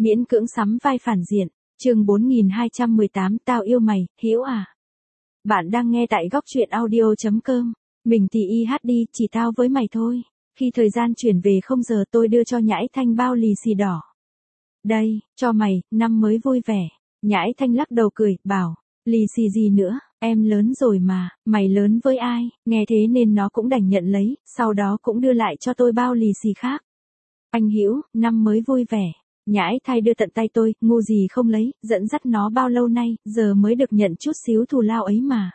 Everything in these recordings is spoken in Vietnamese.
Miễn cưỡng sắm vai phản diện, chương 4218 tao yêu mày, Hiễu à. Bạn đang nghe tại góc truyện audio.com. Mình thì đi, chỉ tao với mày thôi. Khi thời gian chuyển về 0 giờ tôi đưa cho Nhãi Thanh bao lì xì đỏ. Đây, cho mày, năm mới vui vẻ. Nhãi Thanh lắc đầu cười, bảo, lì xì gì nữa, em lớn rồi mà, mày lớn với ai, nghe thế nên nó cũng đành nhận lấy, sau đó cũng đưa lại cho tôi bao lì xì khác. Anh Hiễu, năm mới vui vẻ. Nhãi Thanh đưa tận tay tôi, ngu gì không lấy, dẫn dắt nó bao lâu nay, giờ mới được nhận chút xíu thù lao ấy mà.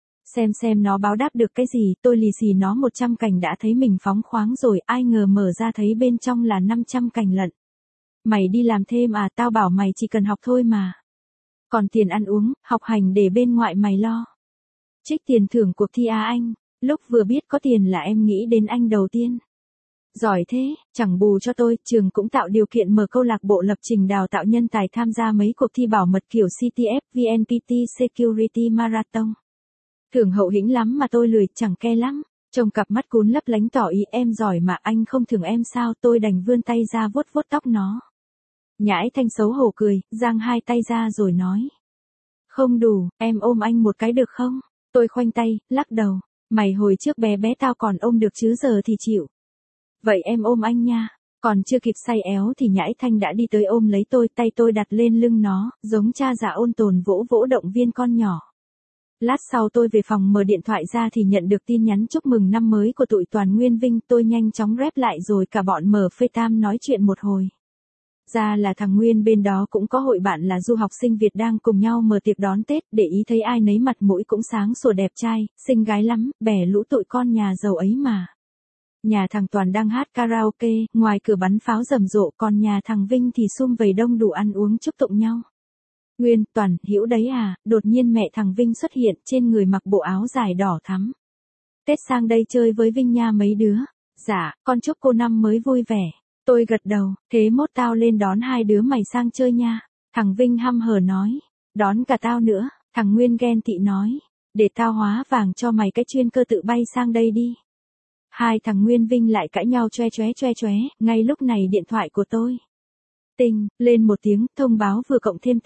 Xem nó báo đáp được cái gì, tôi lì xì nó 100 cành đã thấy mình phóng khoáng rồi, ai ngờ mở ra thấy bên trong là 500 cành lận. Mày đi làm thêm à, tao bảo mày chỉ cần học thôi mà. Còn tiền ăn uống, học hành để bên ngoại mày lo. Trích tiền thưởng cuộc thi à anh, lúc vừa biết có tiền là em nghĩ đến anh đầu tiên. Giỏi thế, chẳng bù cho tôi, trường cũng tạo điều kiện mở câu lạc bộ lập trình đào tạo nhân tài tham gia mấy cuộc thi bảo mật kiểu CTF, VNPT Security Marathon. Thưởng hậu hĩnh lắm mà tôi lười, chẳng ke lắm. Trông cặp mắt cún lấp lánh tỏ ý em giỏi mà anh không thưởng em sao, tôi đành vươn tay ra vuốt vuốt tóc nó. Nhãi Thanh xấu hổ cười, giang hai tay ra rồi nói. Không đủ, em ôm anh một cái được không? Tôi khoanh tay, lắc đầu. Mày hồi trước bé bé tao còn ôm được chứ giờ thì chịu. Vậy em ôm anh nha. Còn chưa kịp say éo thì Nhãi Thanh đã đi tới ôm lấy tôi, tay tôi đặt lên lưng nó, giống cha già ôn tồn vỗ vỗ động viên con nhỏ. Lát sau tôi về phòng mở điện thoại ra thì nhận được tin nhắn chúc mừng năm mới của tụi Toàn Nguyên Vinh, tôi nhanh chóng rep lại rồi cả bọn mở FaceTime nói chuyện một hồi. Ra là thằng Nguyên bên đó cũng có hội bạn là du học sinh Việt đang cùng nhau mở tiệc đón Tết, để ý thấy ai nấy mặt mũi cũng sáng sủa đẹp trai, xinh gái lắm, bè lũ tụi con nhà giàu ấy mà. Nhà thằng Toàn đang hát karaoke, ngoài cửa bắn pháo rầm rộ, còn nhà thằng Vinh thì sum vầy đông đủ ăn uống chúc tụng nhau. Nguyên, Toàn, Hiễu đấy à, đột nhiên mẹ thằng Vinh xuất hiện, trên người mặc bộ áo dài đỏ thắm. Tết sang đây chơi với Vinh nha mấy đứa. Dạ, con chúc cô năm mới vui vẻ. Tôi gật đầu, thế mốt tao lên đón hai đứa mày sang chơi nha. Thằng Vinh hăm hở nói, đón cả tao nữa. Thằng Nguyên ghen tị nói, để tao hóa vàng cho mày cái chuyên cơ tự bay sang đây đi. Hai thằng Nguyên Vinh lại cãi nhau choe choé, ngay lúc này điện thoại của tôi. Tinh, lên một tiếng, thông báo vừa cộng thêm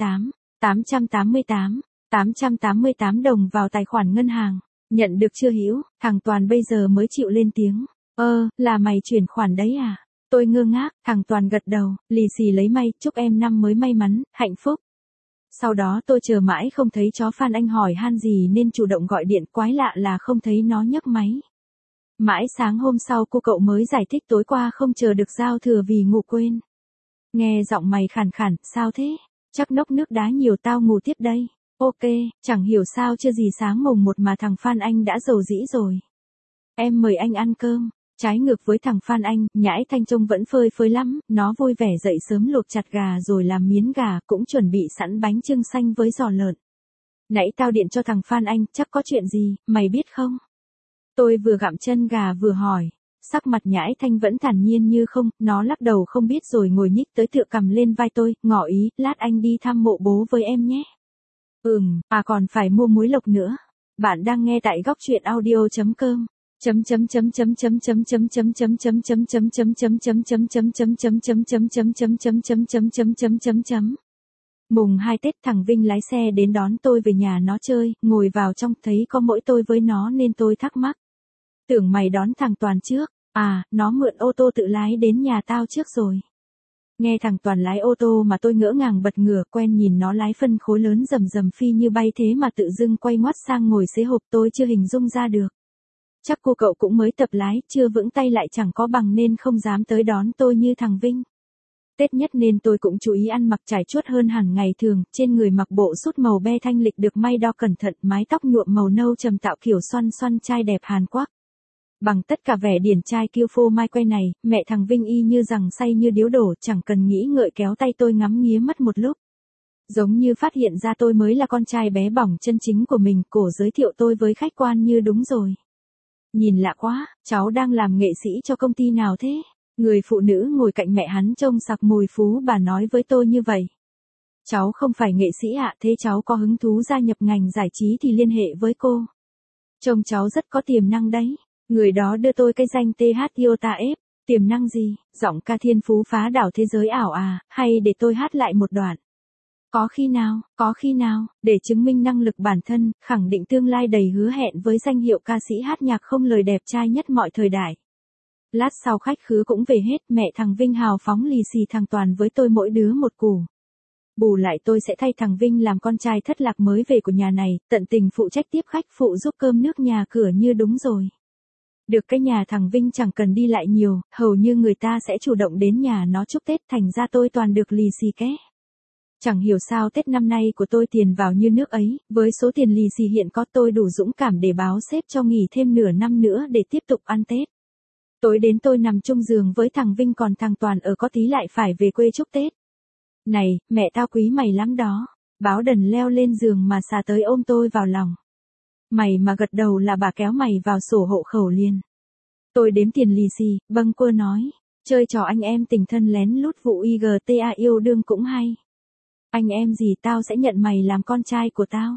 888 đồng vào tài khoản ngân hàng. Nhận được chưa Hiễu? Thằng Toàn bây giờ mới chịu lên tiếng. Là mày chuyển khoản đấy à? Tôi ngơ ngác, thằng Toàn gật đầu, lì xì lấy may, chúc em năm mới may mắn, hạnh phúc. Sau đó tôi chờ mãi không thấy chó Phan Anh hỏi han gì nên chủ động gọi điện, quái lạ là không thấy nó nhấc máy. Mãi sáng hôm sau cô cậu mới giải thích tối qua không chờ được giao thừa vì ngủ quên. Nghe giọng mày khàn khàn, sao thế? Chắc nốc nước đá nhiều tao ngủ tiếp đây. Ok, chẳng hiểu sao chưa gì sáng mùng 1 mà thằng Phan Anh đã rầu rĩ rồi. Em mời anh ăn cơm. Trái ngược với thằng Phan Anh, Nhãi Thanh trông vẫn phơi phới lắm, nó vui vẻ dậy sớm luộc chặt gà rồi làm miến gà, cũng chuẩn bị sẵn bánh chưng xanh với giò lợn. Nãy tao điện cho thằng Phan Anh, chắc có chuyện gì, mày biết không? Tôi vừa gặm chân gà vừa hỏi. Sắc mặt Nhãi Thanh vẫn thản nhiên như không, nó lắc đầu không biết rồi ngồi nhích tới tựa cằm lên vai tôi, ngỏ ý, lát anh đi thăm mộ bố với em nhé. Còn phải mua muối lộc nữa. Bạn đang nghe tại góc truyện audio.com. Mùng 2 Tết thằng Vinh lái xe đến đón tôi về nhà nó chơi, ngồi vào trong thấy có mỗi tôi với nó nên tôi thắc mắc. Tưởng mày đón thằng Toàn trước, nó mượn ô tô tự lái đến nhà tao trước rồi. Nghe thằng Toàn lái ô tô mà tôi ngỡ ngàng bật ngửa, quen nhìn nó lái phân khối lớn rầm phi như bay thế mà tự dưng quay ngoắt sang ngồi xế hộp, tôi chưa hình dung ra được. Chắc cô cậu cũng mới tập lái, chưa vững tay lại chẳng có bằng nên không dám tới đón tôi như thằng Vinh. Tết nhất nên tôi cũng chú ý ăn mặc trải chuốt hơn hẳn ngày thường, trên người mặc bộ sút màu be thanh lịch được may đo cẩn thận, mái tóc nhuộm màu nâu trầm tạo kiểu xoăn trai đẹp Hàn Quốc. Bằng tất cả vẻ điển trai kiêu phô mai quay này, mẹ thằng Vinh y như rằng say như điếu đổ, chẳng cần nghĩ ngợi kéo tay tôi ngắm nghía mất một lúc. Giống như phát hiện ra tôi mới là con trai bé bỏng chân chính của mình, cổ giới thiệu tôi với khách quan như đúng rồi. Nhìn lạ quá, cháu đang làm nghệ sĩ cho công ty nào thế? Người phụ nữ ngồi cạnh mẹ hắn trông sặc mùi phú bà nói với tôi như vậy. Cháu không phải nghệ sĩ ạ, thế cháu có hứng thú gia nhập ngành giải trí thì liên hệ với cô. Trông cháu rất có tiềm năng đấy. Người đó đưa tôi cái danh TH Iota F. Tiềm năng gì, giọng ca thiên phú phá đảo thế giới ảo à, hay để tôi hát lại một đoạn. Có khi nào, để chứng minh năng lực bản thân, khẳng định tương lai đầy hứa hẹn với danh hiệu ca sĩ hát nhạc không lời đẹp trai nhất mọi thời đại. Lát sau khách khứa cũng về hết, mẹ thằng Vinh hào phóng lì xì thằng Toàn với tôi mỗi đứa một củ. Bù lại tôi sẽ thay thằng Vinh làm con trai thất lạc mới về của nhà này, tận tình phụ trách tiếp khách phụ giúp cơm nước nhà cửa như đúng rồi. Được cái nhà thằng Vinh chẳng cần đi lại nhiều, hầu như người ta sẽ chủ động đến nhà nó chúc Tết, thành ra tôi toàn được lì xì ké. Chẳng hiểu sao Tết năm nay của tôi tiền vào như nước ấy, với số tiền lì xì hiện có tôi đủ dũng cảm để báo sếp cho nghỉ thêm nửa năm nữa để tiếp tục ăn Tết. Tối đến tôi nằm chung giường với thằng Vinh còn thằng Toàn ở có tí lại phải về quê chúc Tết. Này, mẹ tao quý mày lắm đó. Báo đần leo lên giường mà xà tới ôm tôi vào lòng. Mày mà gật đầu là bà kéo mày vào sổ hộ khẩu liền. Tôi đếm tiền lì xì, bâng quơ nói. Chơi trò anh em tình thân lén lút vụ IGTA yêu đương cũng hay. Anh em gì tao sẽ nhận mày làm con trai của tao.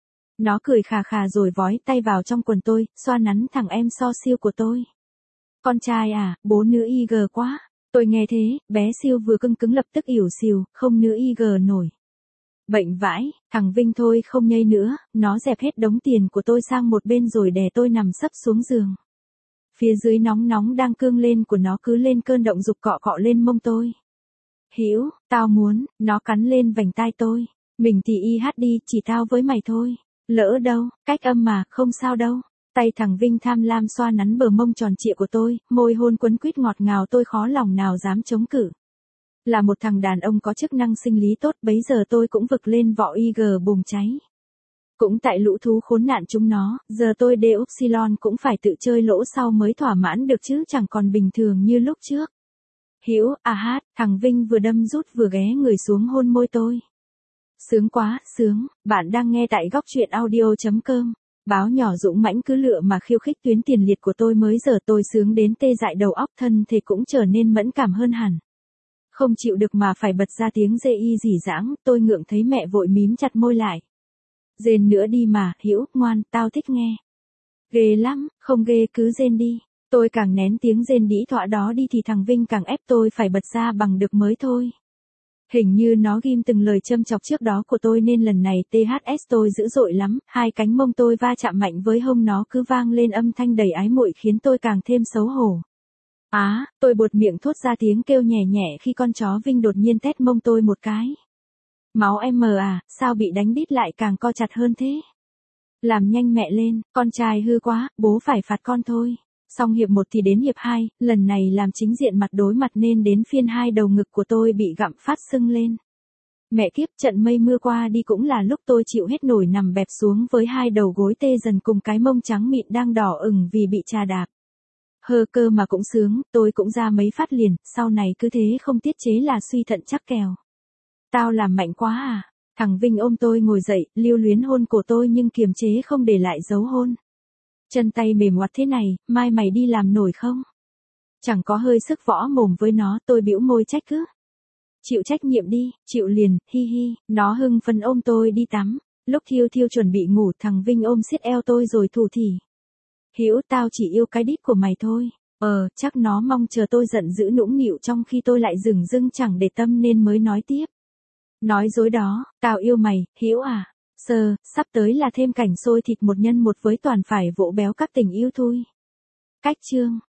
Nó cười khà khà rồi vói tay vào trong quần tôi, xoa nắn thằng em so siêu của tôi. Con trai à, bố nữ IG quá. Tôi nghe thế, bé siêu vừa cưng cứng lập tức ỉu xìu, không nữ IG nổi. Bệnh vãi, thằng Vinh thôi không nhây nữa, nó dẹp hết đống tiền của tôi sang một bên rồi đè tôi nằm sấp xuống giường. Phía dưới nóng nóng đang cương lên của nó cứ lên cơn động dục cọ cọ lên mông tôi. Hữu, tao muốn, nó cắn lên vành tai tôi. Mình thì y hát đi, chỉ tao với mày thôi. Lỡ đâu, cách âm mà, không sao đâu. Tay thằng Vinh tham lam xoa nắn bờ mông tròn trịa của tôi, môi hôn quấn quýt ngọt ngào tôi khó lòng nào dám chống cự. Là một thằng đàn ông có chức năng sinh lý tốt bấy giờ tôi cũng vực lên vỏ IG bùng cháy. Cũng tại lũ thú khốn nạn chúng nó, giờ tôi Deupsilon cũng phải tự chơi lỗ sau mới thỏa mãn được chứ chẳng còn bình thường như lúc trước. Hữu, à hát, thằng Vinh vừa đâm rút vừa ghé người xuống hôn môi tôi. Sướng quá, sướng, bạn đang nghe tại góc truyện audio.com. Báo nhỏ dũng mãnh cứ lựa mà khiêu khích tuyến tiền liệt của tôi mới giờ tôi sướng đến tê dại đầu óc thân thể cũng trở nên mẫn cảm hơn hẳn. Không chịu được mà phải bật ra tiếng dê y rỉ rãng, tôi ngượng thấy mẹ vội mím chặt môi lại. Rên nữa đi mà, Hữu, ngoan, tao thích nghe. Ghê lắm, không ghê cứ rên đi. Tôi càng nén tiếng rên đĩ thọa đó đi thì thằng Vinh càng ép tôi phải bật ra bằng được mới thôi. Hình như nó ghim từng lời châm chọc trước đó của tôi nên lần này THS tôi dữ dội lắm, hai cánh mông tôi va chạm mạnh với hông nó cứ vang lên âm thanh đầy ái muội khiến tôi càng thêm xấu hổ. Tôi buột miệng thốt ra tiếng kêu nhẹ nhẹ khi con chó Vinh đột nhiên tét mông tôi một cái. Máu em mờ à, sao bị đánh đít lại càng co chặt hơn thế? Làm nhanh mẹ lên, con trai hư quá, bố phải phạt con thôi. Xong hiệp 1 thì đến hiệp 2, lần này làm chính diện mặt đối mặt nên đến phiên hai đầu ngực của tôi bị gặm phát sưng lên. Mẹ kiếp, trận mây mưa qua đi cũng là lúc tôi chịu hết nổi nằm bẹp xuống với hai đầu gối tê dần cùng cái mông trắng mịn đang đỏ ửng vì bị chà đạp. Hơ cơ mà cũng sướng, tôi cũng ra mấy phát liền, sau này cứ thế không tiết chế là suy thận chắc kèo. Tao làm mạnh quá à? Thằng Vinh ôm tôi ngồi dậy, lưu luyến hôn cổ tôi nhưng kiềm chế không để lại dấu hôn. Chân tay mềm ngoặt thế này, mai mày đi làm nổi không? Chẳng có hơi sức võ mồm với nó, tôi bĩu môi trách cứ. Chịu trách nhiệm đi, chịu liền, hi hi, nó hưng phấn ôm tôi đi tắm. Lúc Thiêu Thiêu chuẩn bị ngủ thằng Vinh ôm siết eo tôi rồi thủ thỉ. Hữu, tao chỉ yêu cái đít của mày thôi. Chắc nó mong chờ tôi giận dữ nũng nịu trong khi tôi lại dửng dưng chẳng để tâm nên mới nói tiếp. Nói dối đó, tao yêu mày, Hữu à. Sắp tới là thêm cảnh xôi thịt một nhân một với toàn phải vỗ béo các tình yêu thôi. Cách chương.